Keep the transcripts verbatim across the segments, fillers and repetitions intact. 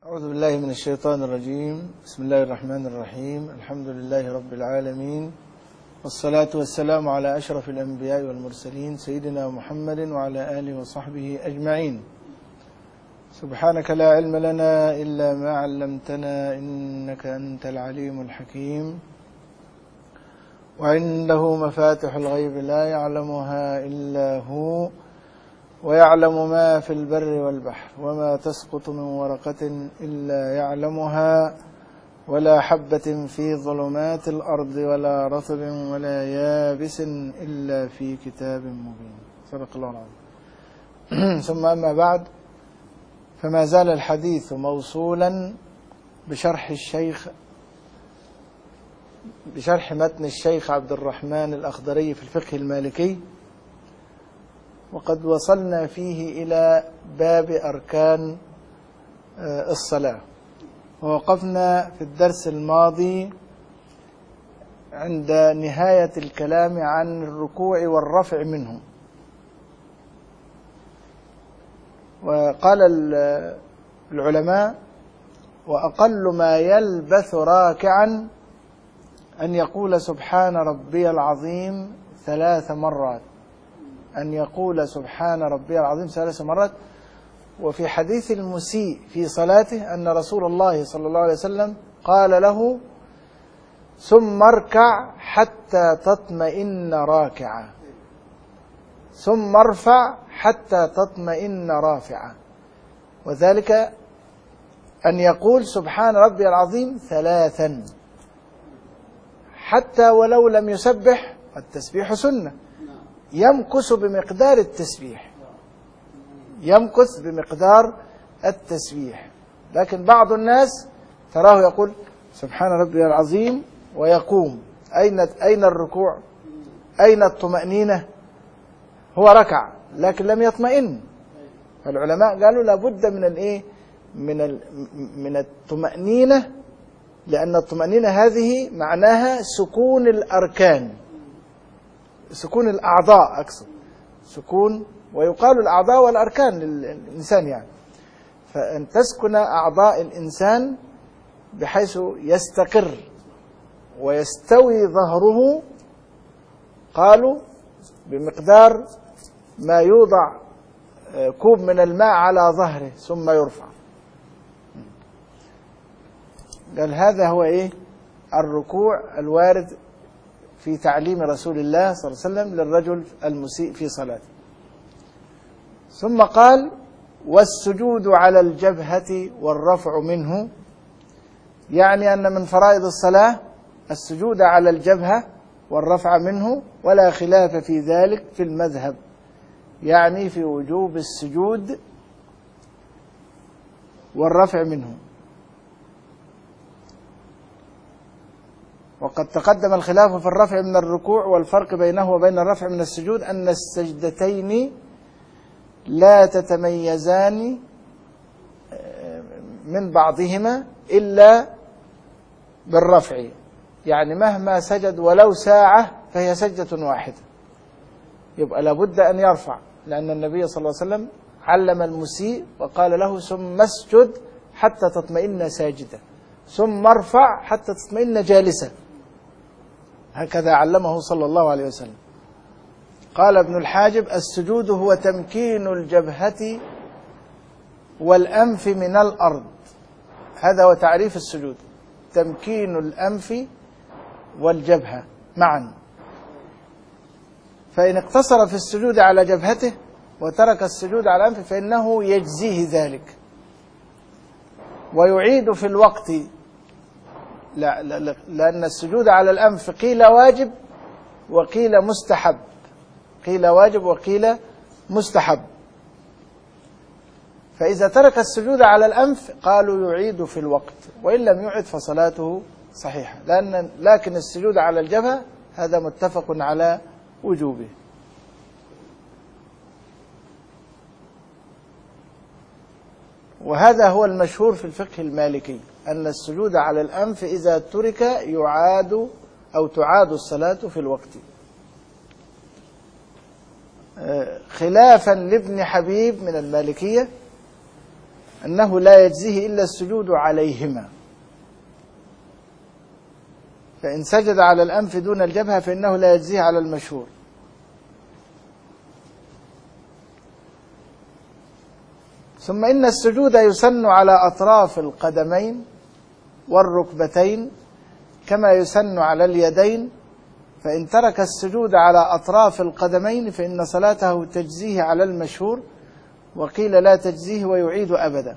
أعوذ بالله من الشيطان الرجيم. بسم الله الرحمن الرحيم. الحمد لله رب العالمين، والصلاة والسلام على أشرف الأنبياء والمرسلين سيدنا محمد وعلى آله وصحبه أجمعين. سبحانك لا علم لنا إلا ما علمتنا إنك أنت العليم الحكيم. وعنده مفاتح الغيب لا يعلمها إلا هو، ويعلم ما في البر والبحر، وما تسقط من ورقة إلا يعلمها، ولا حبة في ظلمات الأرض ولا رطب ولا يابس إلا في كتاب مبين. صدق الله العظيم. ثم أما بعد، فما زال الحديث موصولا بشرح الشيخ بشرح متن الشيخ عبد الرحمن الأخضري في الفقه المالكي، وقد وصلنا فيه إلى باب أركان الصلاة، ووقفنا في الدرس الماضي عند نهاية الكلام عن الركوع والرفع منه. وقال العلماء: وأقل ما يلبث راكعا أن يقول سبحان ربي العظيم ثلاث مرات أن يقول سبحان ربي العظيم ثلاث مرات. وفي حديث المسيء في صلاته أن رسول الله صلى الله عليه وسلم قال له: ثم اركع حتى تطمئن راكعا، ثم ارفع حتى تطمئن رافعا. وذلك أن يقول سبحان ربي العظيم ثلاثا، حتى ولو لم يسبح، التسبيح سنة، يمكث بمقدار التسبيح يمكث بمقدار التسبيح. لكن بعض الناس تراه يقول سبحان ربي العظيم ويقوم. أين أين الركوع؟ أين الطمأنينة؟ هو ركع لكن لم يطمئن. فالعلماء قالوا لابد من الايه من من الطمأنينة، لأن الطمأنينة هذه معناها سكون الأركان، سكون الأعضاء أقصد، سكون، ويقال الأعضاء والأركان للإنسان يعني. فأن تسكن أعضاء الإنسان بحيث يستقر ويستوي ظهره، قالوا بمقدار ما يوضع كوب من الماء على ظهره ثم يرفع. قال هذا هو إيه الركوع الوارد في تعليم رسول الله صلى الله عليه وسلم للرجل المسيء في صلاته. ثم قال: والسجود على الجبهة والرفع منه، يعني أن من فرائض الصلاة السجود على الجبهة والرفع منه، ولا خلاف في ذلك في المذهب، يعني في وجوب السجود والرفع منه. وقد تقدم الخلاف في الرفع من الركوع، والفرق بينه وبين الرفع من السجود أن السجدتين لا تتميزان من بعضهما إلا بالرفع، يعني مهما سجد ولو ساعة فهي سجدة واحدة، يبقى لابد أن يرفع، لأن النبي صلى الله عليه وسلم علم المسيء وقال له: ثم اسجد حتى تطمئن ساجدا، ثم ارفع حتى تطمئن جالسا. هكذا علمه صلى الله عليه وسلم. قال ابن الحاجب: السجود هو تمكين الجبهة والأنف من الأرض. هذا هو تعريف السجود: تمكين الأنف والجبهة معا. فإن اقتصر في السجود على جبهته وترك السجود على الأنف فإنه يجزيه ذلك، ويعيد في الوقت، لا لا لأن السجود على الأنف قيل واجب وقيل مستحب، قيل واجب وقيل مستحب. فإذا ترك السجود على الأنف قالوا يعيد في الوقت، وإن لم يعد فصلاته صحيحة، لأن لكن السجود على الجبهة هذا متفق على وجوبه. وهذا هو المشهور في الفقه المالكي، أن السجود على الأنف إذا ترك يعاد أو تعاد الصلاة في الوقت، خلافا لابن حبيب من المالكية أنه لا يجزيه إلا السجود عليهما، فإن سجد على الأنف دون الجبهة فإنه لا يجزيه على المشهور. ثم إن السجود يسن على أطراف القدمين والركبتين كما يسن على اليدين، فإن ترك السجود على أطراف القدمين فإن صلاته تجزيه على المشهور، وقيل لا تجزيه ويعيد أبدا.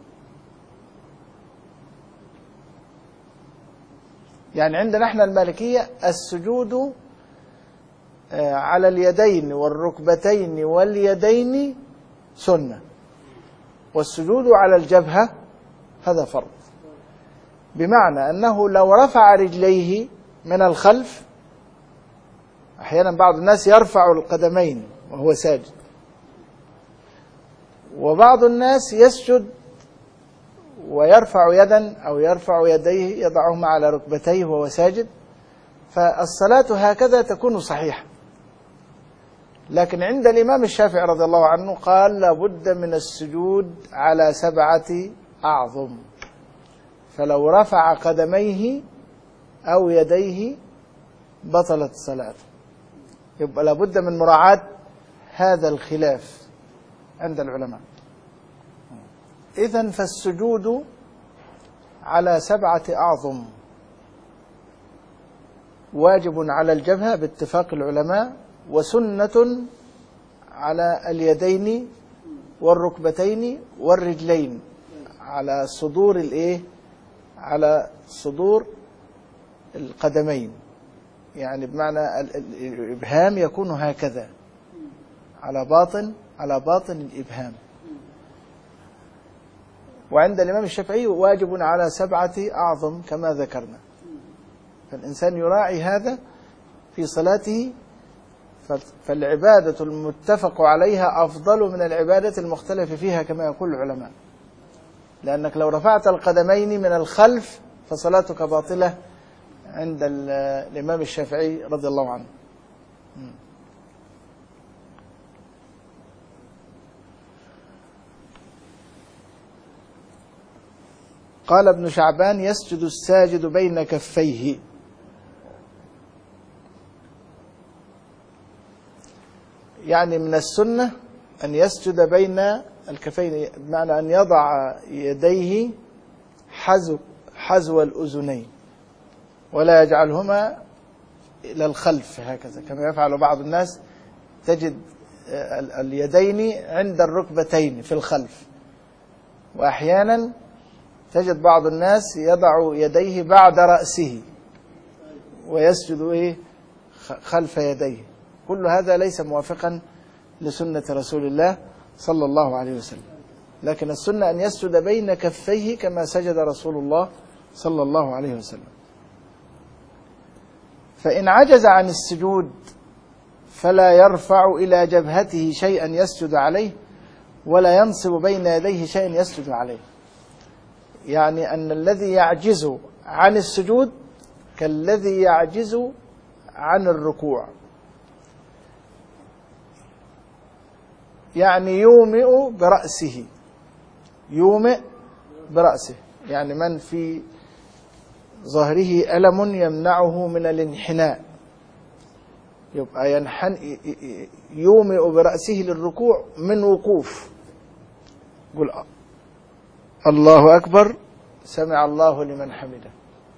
يعني عندنا احنا المالكية السجود على اليدين والركبتين واليدين سنة، والسجود على الجبهة هذا فرض، بمعنى أنه لو رفع رجليه من الخلف، أحيانا بعض الناس يرفع القدمين وهو ساجد، وبعض الناس يسجد ويرفع يدا أو يرفع يديه يضعهما على ركبتيه وهو ساجد، فالصلاة هكذا تكون صحيحة. لكن عند الإمام الشافعي رضي الله عنه قال لابد من السجود على سبعة أعظم، فلو رفع قدميه أو يديه بطلت صلاته. يبقى لابد من مراعاة هذا الخلاف عند العلماء. إذن فالسجود على سبعة أعظم واجب على الجبهة باتفاق العلماء، وسنة على اليدين والركبتين والرجلين على صدور الايه على صدور القدمين، يعني بمعنى الإبهام يكون هكذا على باطن على باطن الإبهام. وعند الإمام الشافعي واجب على سبعة أعظم كما ذكرنا، فالإنسان يراعي هذا في صلاته، فالعبادة المتفق عليها أفضل من العبادة المختلف فيها كما يقول العلماء، لأنك لو رفعت القدمين من الخلف فصلاتك باطلة عند الإمام الشافعي رضي الله عنه. قال ابن شعبان يسجد الساجد بين كفيه، يعني من السنة أن يسجد بين الكفين، بمعنى أن يضع يديه حذو حذو الأذنين ولا يجعلهما إلى الخلف هكذا كما يفعل بعض الناس، تجد اليدين عند الركبتين في الخلف، وأحيانا تجد بعض الناس يضع يديه بعد رأسه ويسجد إيه خلف يديه. كل هذا ليس موافقا لسنة رسول الله صلى الله عليه وسلم، لكن السنة أن يسجد بين كفيه كما سجد رسول الله صلى الله عليه وسلم. فإن عجز عن السجود فلا يرفع إلى جبهته شيئا يسجد عليه، ولا ينصب بين يديه شيئا يسجد عليه، يعني أن الذي يعجز عن السجود كالذي يعجز عن الركوع، يعني يومئ برأسه يومئ برأسه يعني من في ظهره ألم يمنعه من الانحناء، يبقى ينحن يومئ برأسه للركوع من وقوف، يقول الله أكبر سمع الله لمن حمده.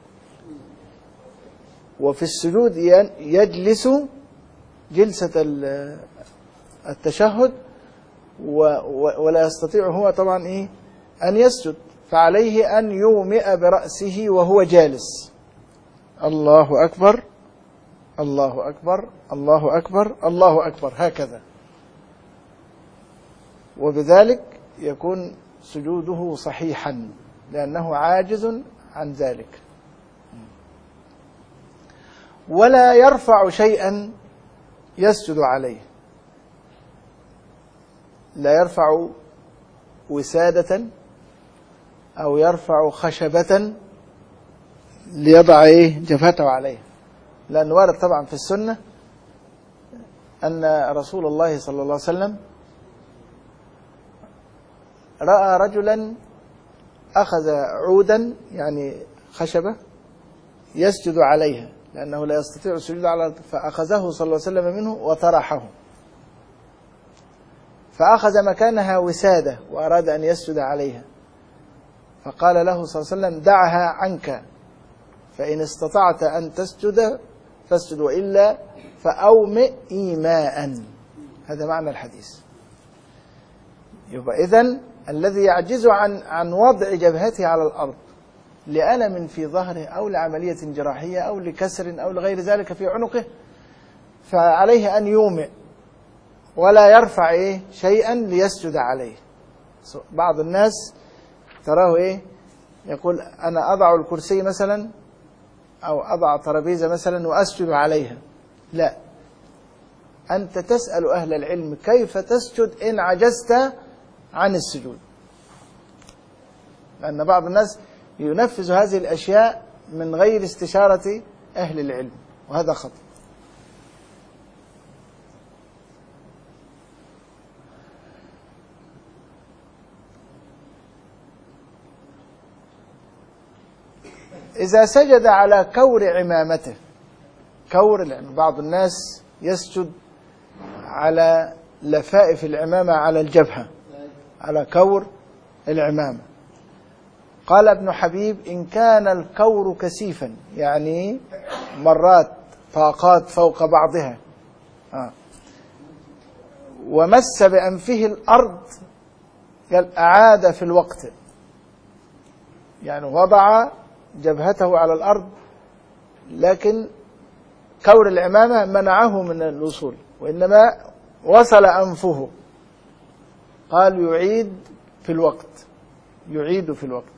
وفي السجود يجلس جلسة التشهد ولا يستطيع هو طبعا إيه أن يسجد، فعليه أن يومئ برأسه وهو جالس، الله أكبر الله أكبر الله أكبر الله أكبر هكذا، وبذلك يكون سجوده صحيحا لأنه عاجز عن ذلك. ولا يرفع شيئا يسجد عليه، لا يرفع وسادة أو يرفع خشبة ليضع إيه جبهته عليه، لأن وارد طبعا في السنة أن رسول الله صلى الله عليه وسلم رأى رجلا أخذ عودا يعني خشبة يسجد عليها لأنه لا يستطيع السجود على الأرض، فأخذه صلى الله عليه وسلم منه وطرحه، فأخذ مكانها وسادة وأراد أن يسجد عليها، فقال له صلى الله عليه وسلم دعها عنك، فإن استطعت أن تسجد فاسجد وإلا فأومئ إيماء. هذا معنى الحديث. يبقى إذن الذي يعجز عن عن وضع جبهته على الأرض لألم في ظهره أو لعملية جراحية أو لكسر أو لغير ذلك في عنقه، فعليه أن يومئ ولا يرفع إيه شيئا ليسجد عليه. بعض الناس تراه إيه يقول أنا أضع الكرسي مثلا أو أضع ترابيزة مثلا وأسجد عليها. لا، أنت تسأل أهل العلم كيف تسجد إن عجزت عن السجود، لأن بعض الناس ينفذ هذه الأشياء من غير استشارة أهل العلم، وهذا خطأ. إذا سجد على كور عمامته، كور لأن بعض الناس يسجد على لفائف العمامة على الجبهة، على كور العمامة. قال ابن حبيب إن كان الكور كثيفا يعني مرات طاقات فوق بعضها آه. ومس بأنفه الأرض قال أعاد في الوقت، يعني وضع جبهته على الأرض لكن كور العمامة منعه من الوصول وإنما وصل أنفه، قال يعيد في الوقت، يعيد في الوقت.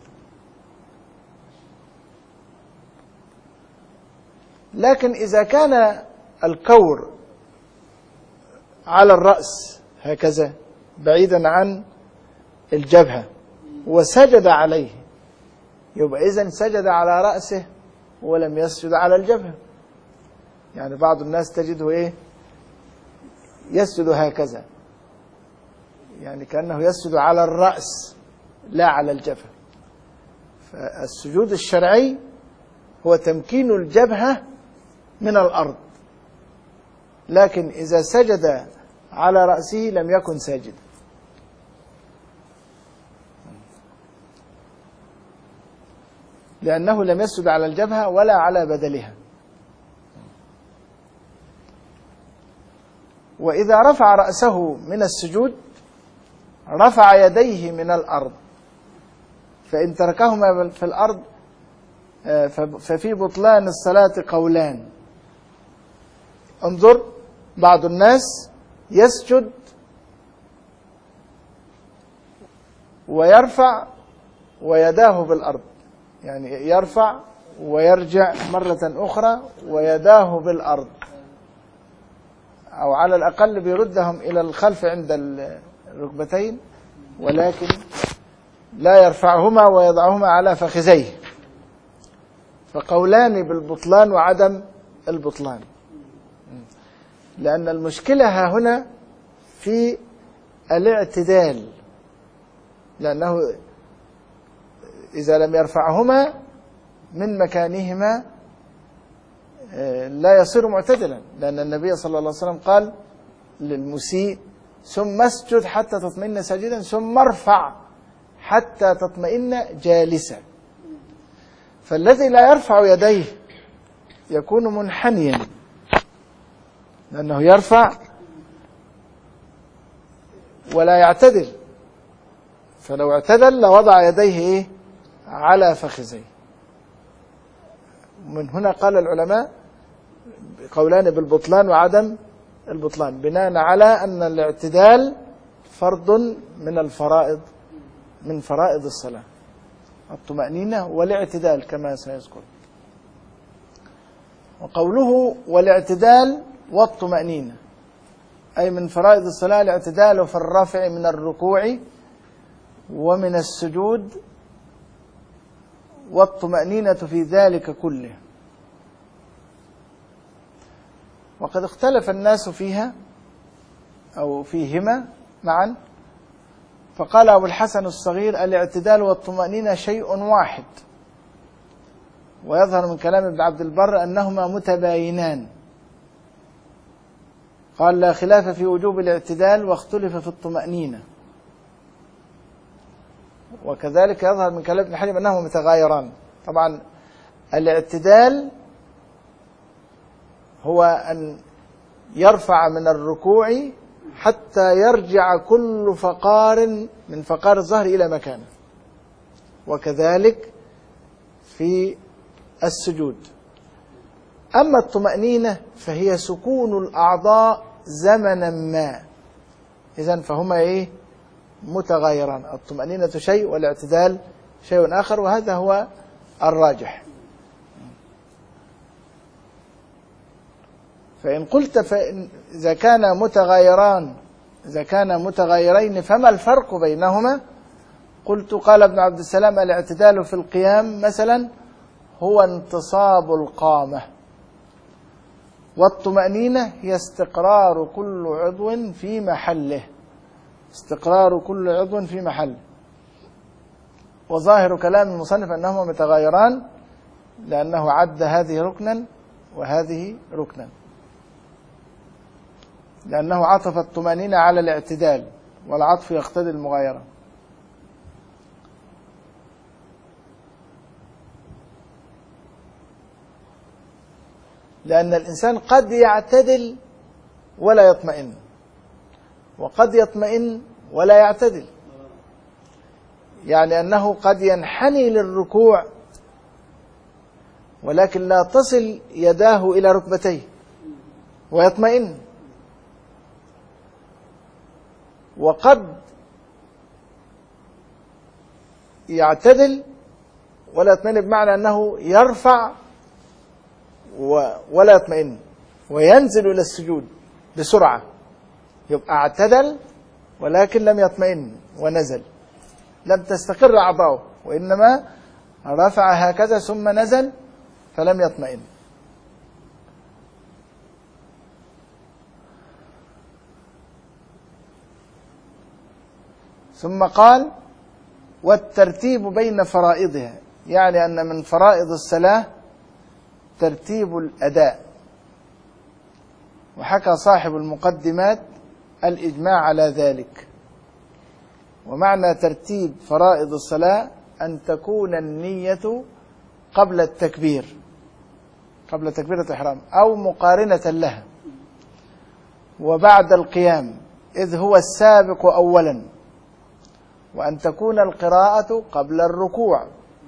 لكن إذا كان الكور على الرأس هكذا بعيدا عن الجبهة وسجد عليه، يبقى إذن سجد على رأسه ولم يسجد على الجبهة. يعني بعض الناس تجده إيه يسجد هكذا، يعني كأنه يسجد على الرأس لا على الجبهة. فالسجود الشرعي هو تمكين الجبهة من الأرض، لكن إذا سجد على رأسه لم يكن ساجدا. لأنه لم يسجد على الجبهة ولا على بدلها. وإذا رفع رأسه من السجود رفع يديه من الأرض، فإن تركهما في الأرض ففي بطلان الصلاة قولان. انظر، بعض الناس يسجد ويرفع ويداه بالأرض، يعني يرفع ويرجع مرة أخرى ويداه بالأرض، أو على الأقل بيردهم إلى الخلف عند الركبتين، ولكن لا يرفعهما ويضعهما على فخذيه. فقولان بالبطلان وعدم البطلان، لأن المشكلة ها هنا في الاعتدال، لأنه إذا لم يرفعهما من مكانهما لا يصير معتدلا، لأن النبي صلى الله عليه وسلم قال للمسيء ثم اسجد حتى تطمئن ساجدا ثم ارفع حتى تطمئن جالسا. فالذي لا يرفع يديه يكون منحنيا، لأنه يرفع ولا يعتدل، فلو اعتدل لوضع يديه إيه؟ على فخذيه. من هنا قال العلماء قولان بالبطلان وعدم البطلان، بناء على أن الاعتدال فرض من الفرائض، من فرائض الصلاة، الطمأنينة والاعتدال كما سيذكر. وقوله والاعتدال والطمأنينة أي من فرائض الصلاة الاعتدال في الرفع من الركوع ومن السجود والطمأنينة في ذلك كله. وقد اختلف الناس فيها أو فيهما معا، فقال أبو الحسن الصغير: الاعتدال والطمأنينة شيء واحد. ويظهر من كلام ابن عبد البر أنهما متباينان. قال: لا خلاف في وجوب الاعتدال واختلف في الطمأنينة. وكذلك يظهر من كلام ابن حجر أنهما متغايران. طبعا الاعتدال هو أن يرفع من الركوع حتى يرجع كل فقار من فقار الظهر إلى مكانه، وكذلك في السجود. أما الطمأنينة فهي سكون الأعضاء زمنا ما. إذن فهما إيه؟ متغايران. الطمأنينة شيء والاعتدال شيء آخر، وهذا هو الراجح. فإن قلت فإن إذا كان متغايران إذا كان متغايرين فما الفرق بينهما؟ قلت: قال ابن عبد السلام: الاعتدال في القيام مثلا هو انتصاب القامة، والطمأنينة هي استقرار كل عضو في محله استقرار كل عضو في محله. وظاهر كلام المصنف أنهما متغايران، لأنه عد هذه ركنا وهذه ركنا، لأنه عطف الطمأنينة على الاعتدال، والعطف يقتضي المغايرة. لأن الإنسان قد يعتدل ولا يطمئن، وقد يطمئن ولا يعتدل. يعني أنه قد ينحني للركوع ولكن لا تصل يداه إلى ركبتيه ويطمئن، وقد يعتدل ولا يطمئن، بمعنى أنه يرفع ولا يطمئن وينزل إلى السجود بسرعة، يبقى اعتدل ولكن لم يطمئن ونزل، لم تستقر أعضاؤه، وإنما رفع هكذا ثم نزل فلم يطمئن. ثم قال: والترتيب بين فرائضها، يعني أن من فرائض الصلاة ترتيب الأداء. وحكى صاحب المقدمات الإجماع على ذلك. ومعنى ترتيب فرائض الصلاة أن تكون النية قبل التكبير قبل تكبيرة الإحرام أو مقارنة لها، وبعد القيام إذ هو السابق أولا، وأن تكون القراءة قبل الركوع،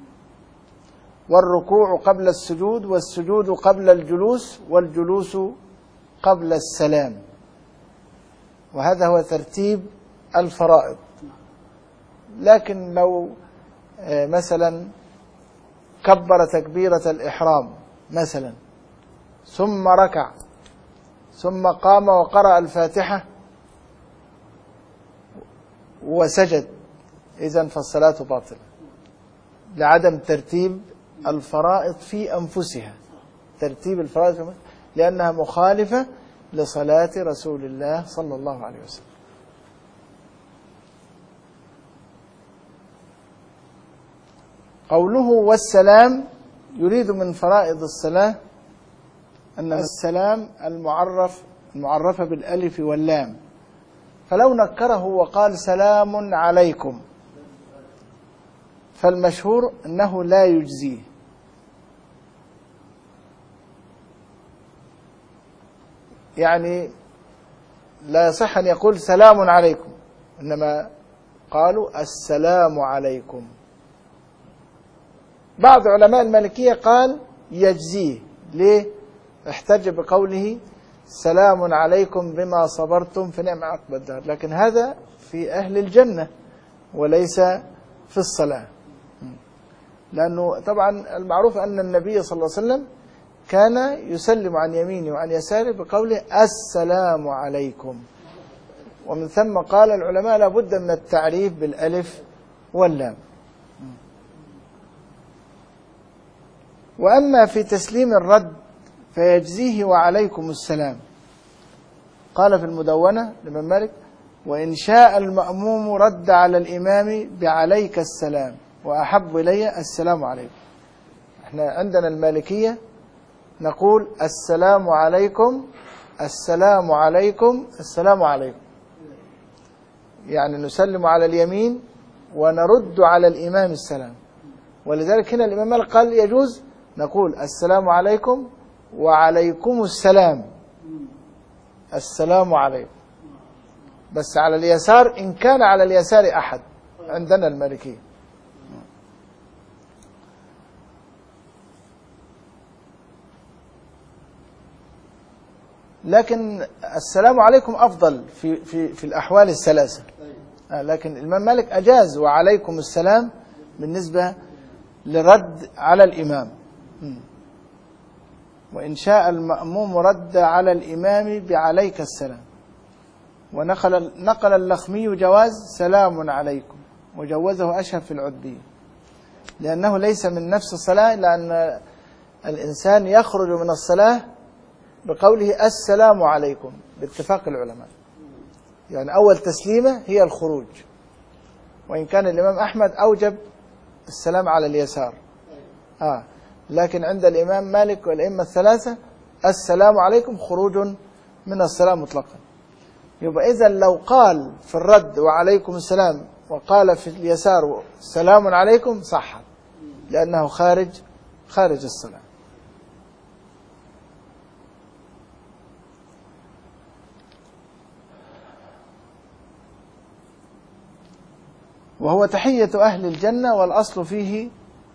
والركوع قبل السجود، والسجود قبل الجلوس، والجلوس قبل السلام. وهذا هو ترتيب الفرائض. لكن لو مثلا كبر تكبيرة الإحرام مثلا ثم ركع ثم قام وقرأ الفاتحة وسجد، إذن فالصلاة باطلة لعدم ترتيب الفرائض في أنفسها ترتيب الفرائض في أنفسها لأنها مخالفة لصلاة رسول الله صلى الله عليه وسلم. قوله والسلام يريد من فرائض الصلاة أن السلام المعرف المعرفة بالألف واللام، فلو نكره وقال سلام عليكم فالمشهور أنه لا يجزيه، يعني لا يصح أن يقول سلام عليكم، إنما قالوا السلام عليكم. بعض علماء المالكية قال يجزيه. ليه؟ احتج بقوله سلام عليكم بما صبرتم فنعم عقبى الدار، لكن هذا في أهل الجنة وليس في الصلاة، لأنه طبعا المعروف أن النبي صلى الله عليه وسلم كان يسلم عن يمينه وعن يساره بقوله السلام عليكم، ومن ثم قال العلماء لا بد من التعريف بالألف واللام. وأما في تسليم الرد فيجزيه وعليكم السلام. قال في المدونة لمن مالك وإن شاء المأموم رد على الإمام بعليك السلام وأحب إلي السلام عليكم. احنا عندنا المالكية نقول السلام عليكم السلام عليكم السلام عليكم، يعني نسلم على اليمين ونرد على الإمام السلام. ولذلك هنا الإمام مالك قال يجوز نقول السلام عليكم وعليكم السلام، السلام عليكم، بس على اليسار إن كان على اليسار أحد عندنا المالكية. لكن السلام عليكم أفضل في في في الأحوال الثلاثة، لكن الإمام مالك أجاز وعليكم السلام بالنسبة لرد على الإمام. وإن شاء المأموم رد على الإمام بعليك السلام. ونقل نقل اللخمي جواز سلام عليكم، وجوزه أشهب في العتبية، لأنه ليس من نفس الصلاة، لأن الإنسان يخرج من الصلاة بقوله السلام عليكم باتفاق العلماء، يعني أول تسليمة هي الخروج، وإن كان الإمام أحمد أوجب السلام على اليسار آه. لكن عند الإمام مالك والأئمة الثلاثة السلام عليكم خروج من الصلاة مطلقا. يبقى إذا لو قال في الرد وعليكم السلام وقال في اليسار سلام عليكم صح، لأنه خارج خارج الصلاة. وهو تحية أهل الجنة، والأصل فيه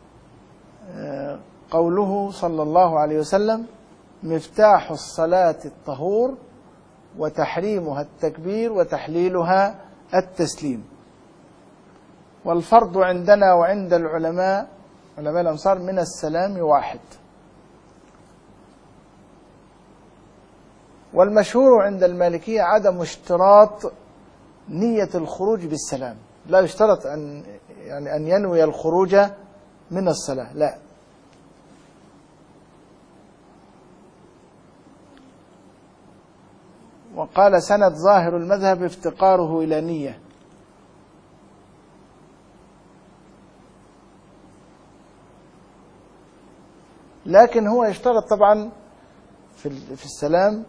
قوله صلى الله عليه وسلم مفتاح الصلاة الطهور وتحريمها التكبير وتحليلها التسليم. والفرض عندنا وعند العلماء علماء الأمصار من السلام واحد. والمشهور عند المالكية عدم اشتراط نية الخروج بالسلام، لا يشترط أن يعني أن ينوي الخروج من الصلاة، لا. وقال سند ظاهر المذهب افتقاره إلى نية. لكن هو يشترط طبعا في في السلام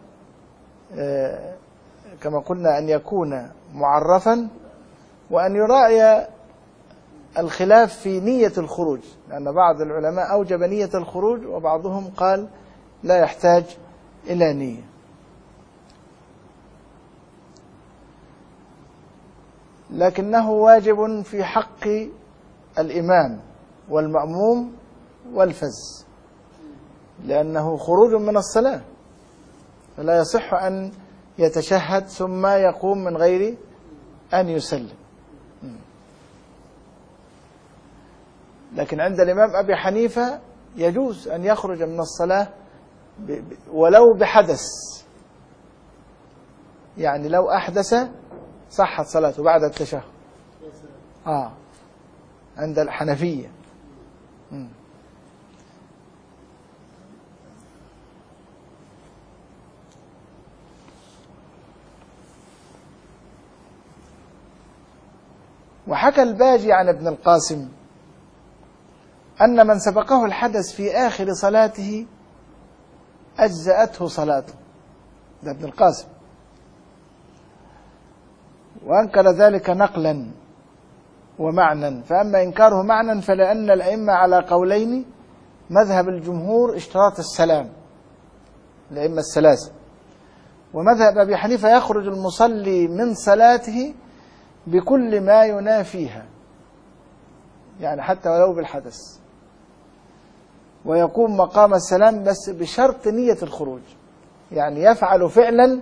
كما قلنا أن يكون معرفا، وأن يراعي الخلاف في نية الخروج، لأن بعض العلماء أوجب نية الخروج وبعضهم قال لا يحتاج إلى نية. لكنه واجب في حق الإمام والمأموم والفز، لأنه خروج من الصلاة، فلا يصح أن يتشهد ثم يقوم من غير أن يسلم. لكن عند الإمام أبي حنيفة يجوز أن يخرج من الصلاة ولو بحدث، يعني لو أحدث صحت صلاته بعد التشهد آه عند الحنفية. م. وحكى الباجي عن ابن القاسم أن من سبقه الحدث في آخر صلاته أجزأته صلاته، ده ابن القاسم، وأنكر ذلك نقلا ومعنى. فأما إنكاره معنى فلأن الأئمة على قولين، مذهب الجمهور اشتراط السلام الأئمة الثلاثة، ومذهب أبي حنيفة يخرج المصلي من صلاته بكل ما ينافيها، يعني حتى ولو بالحدث، ويقوم مقام السلام بس بشرط نية الخروج، يعني يفعل فعلا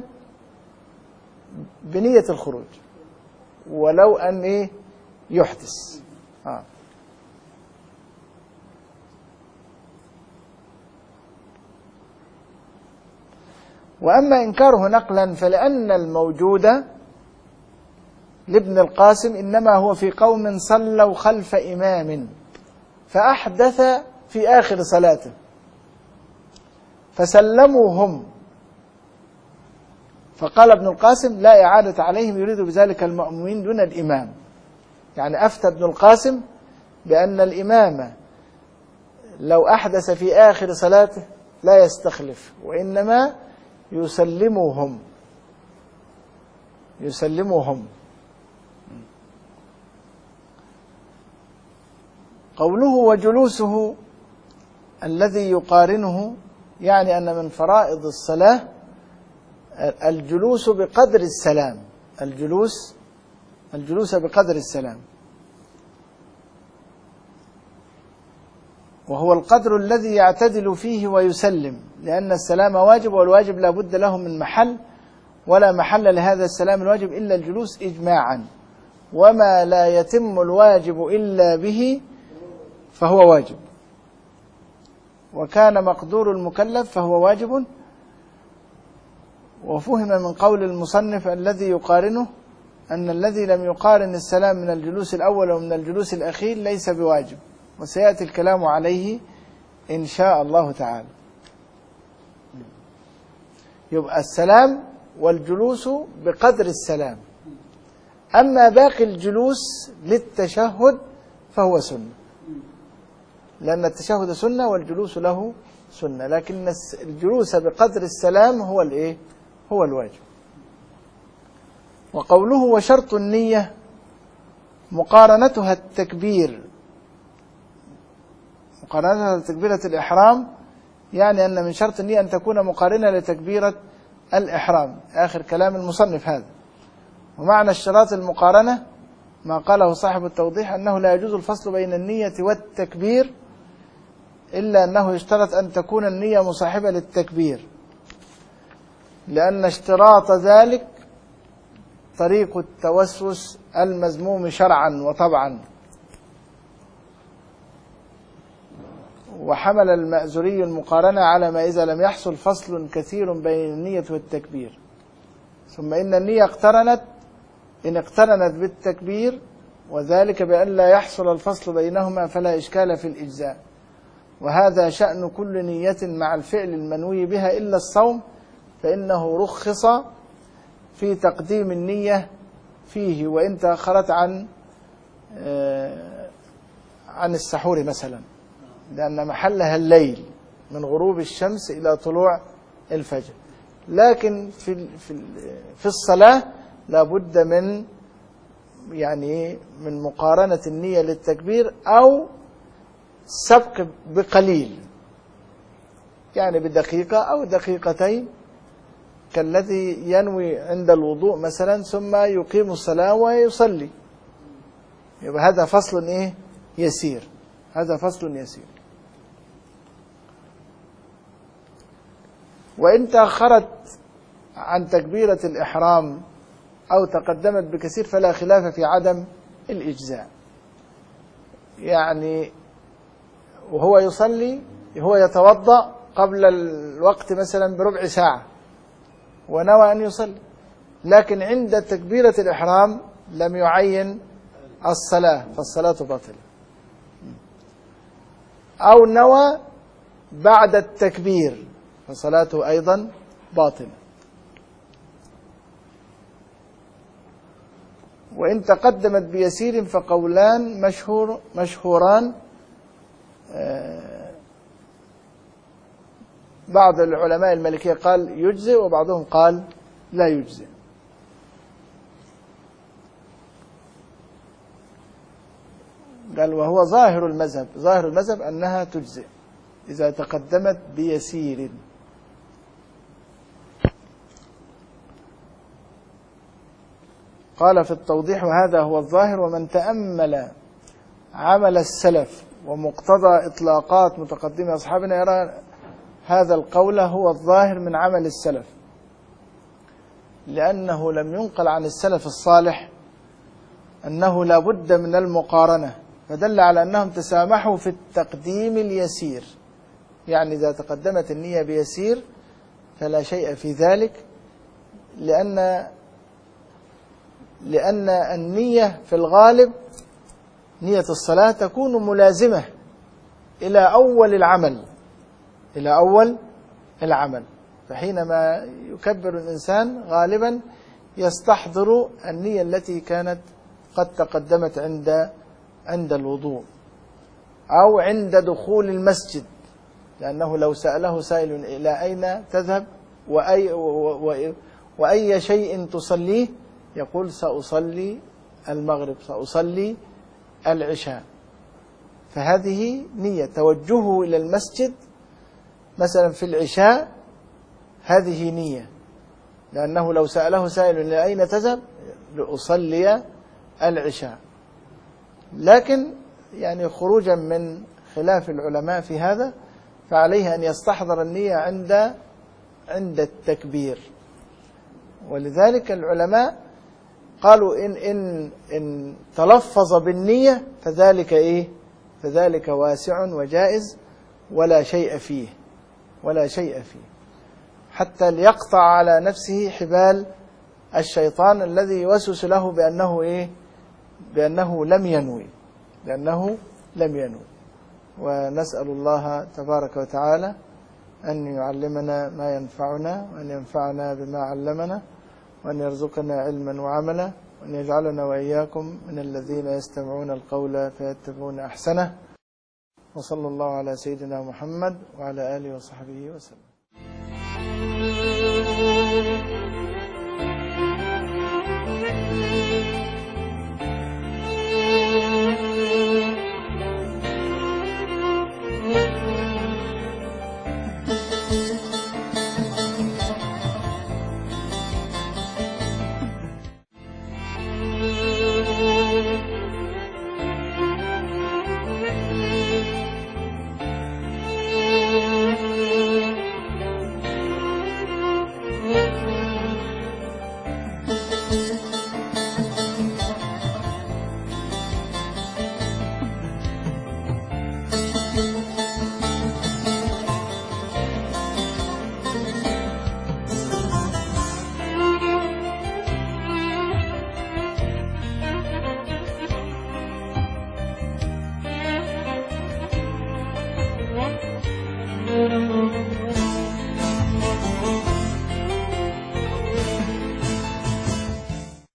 بنية الخروج ولو أن إيه يحدث آه. وأما إنكاره نقلا فلأن الموجود لابن القاسم إنما هو في قوم صلوا خلف إمام فأحدث في آخر صلاته فسلموا هم، فقال ابن القاسم لا إعادة عليهم، يريد بذلك المأمومين دون الإمام. يعني أفتى ابن القاسم بأن الإمام لو أحدث في آخر صلاته لا يستخلف، وإنما يسلمهم يسلمهم قوله وجلوسه الذي يقارنه، يعني أن من فرائض الصلاة الجلوس بقدر السلام، الجلوس الجلوس بقدر السلام، وهو القدر الذي يعتدل فيه ويسلم، لأن السلام واجب، والواجب لا بد له من محل، ولا محل لهذا السلام الواجب إلا الجلوس إجماعا، وما لا يتم الواجب إلا به فهو واجب، وكان مقدور المكلف فهو واجب. وفهم من قول المصنف الذي يقارنه أن الذي لم يقارن السلام من الجلوس الأول ومن الجلوس الأخير ليس بواجب، وسيأتي الكلام عليه إن شاء الله تعالى. يبقى السلام والجلوس بقدر السلام، أما باقي الجلوس للتشهد فهو سنة، لأن التشهد سنة والجلوس له سنة، لكن الجلوس بقدر السلام هو الإيه؟ هو الواجب. وقوله وشرط النية مقارنتها التكبير، مقارنتها لتكبيرة الإحرام، يعني أن من شرط النية أن تكون مقارنة لتكبيرة الإحرام. آخر كلام المصنف هذا. ومعنى اشتراط المقارنة ما قاله صاحب التوضيح أنه لا يجوز الفصل بين النية والتكبير، إلا أنه يشترط أن تكون النية مصاحبة للتكبير، لأن اشتراط ذلك طريق التوسوس المذموم شرعا وطبعا. وحمل المأزري المقارنة على ما إذا لم يحصل فصل كثير بين النية والتكبير، ثم إن النية اقترنت إن اقترنت بالتكبير، وذلك بأن لا يحصل الفصل بينهما فلا إشكال في الإجزاء، وهذا شأن كل نية مع الفعل المنوي بها إلا الصوم، فإنه رخص في تقديم النية فيه وإن تأخرت عن عن السحور مثلا، لأن محلها الليل من غروب الشمس إلى طلوع الفجر. لكن في في الصلاة لا بد من يعني من مقارنة النية للتكبير أو سبق بقليل، يعني بدقيقة أو دقيقتين، كالذي ينوي عند الوضوء مثلا ثم يقيم الصلاة ويصلي، يبقى هذا فصل إيه؟ يسير، هذا فصل يسير. وإن تأخرت عن تكبيرة الإحرام أو تقدمت بكثير فلا خلاف في عدم الإجزاء. يعني وهو يصلي هو يتوضأ قبل الوقت مثلا بربع ساعة ونوى أن يصلي، لكن عند تكبيرة الإحرام لم يعين الصلاة فالصلاة باطلة، أو نوى بعد التكبير فصلاته أيضا باطلة. وإن تقدمت بيسير فقولان مشهور مشهوران، بعض العلماء المالكية قال يجزئ وبعضهم قال لا يجزئ. قال وهو ظاهر المذهب، ظاهر المذهب أنها تجزئ إذا تقدمت بيسير. قال في التوضيح وهذا هو الظاهر، ومن تأمل عمل السلف ومقتضى إطلاقات متقدمي أصحابنا يرى هذا القول هو الظاهر من عمل السلف، لأنه لم ينقل عن السلف الصالح أنه لا بد من المقارنة، فدل على أنهم تسامحوا في التقديم اليسير، يعني إذا تقدمت النية بيسير فلا شيء في ذلك، لأن لأن النية في الغالب نية الصلاة تكون ملازمة إلى أول العمل إلى أول العمل فحينما يكبر الإنسان غالبا يستحضر النية التي كانت قد تقدمت عند عند الوضوء أو عند دخول المسجد، لأنه لو سأله سائل إلى أين تذهب وأي, وأي شيء تصليه يقول سأصلي المغرب، سأصلي العشاء. فهذه نية توجهه إلى المسجد مثلا في العشاء، هذه نية، لأنه لو سأله سائل إلى أين تذهب لأصلي العشاء. لكن يعني خروجا من خلاف العلماء في هذا، فعليه أن يستحضر النية عند عند التكبير. ولذلك العلماء قالوا إن إن إن تلفظ بالنية فذلك إيه؟ فذلك واسع وجائز ولا شيء فيه، ولا شيء فيه، حتى ليقطع على نفسه حبال الشيطان الذي يوسوس له بأنه إيه؟ بأنه لم ينوي، لأنه لم ينوي. ونسأل الله تبارك وتعالى أن يعلمنا ما ينفعنا، وأن ينفعنا بما علمنا، وأن يرزقنا علما وعملا، وأن يجعلنا وإياكم من الذين يستمعون القول فيتبعون أحسنه. وصلى الله على سيدنا محمد وعلى آله وصحبه وسلم.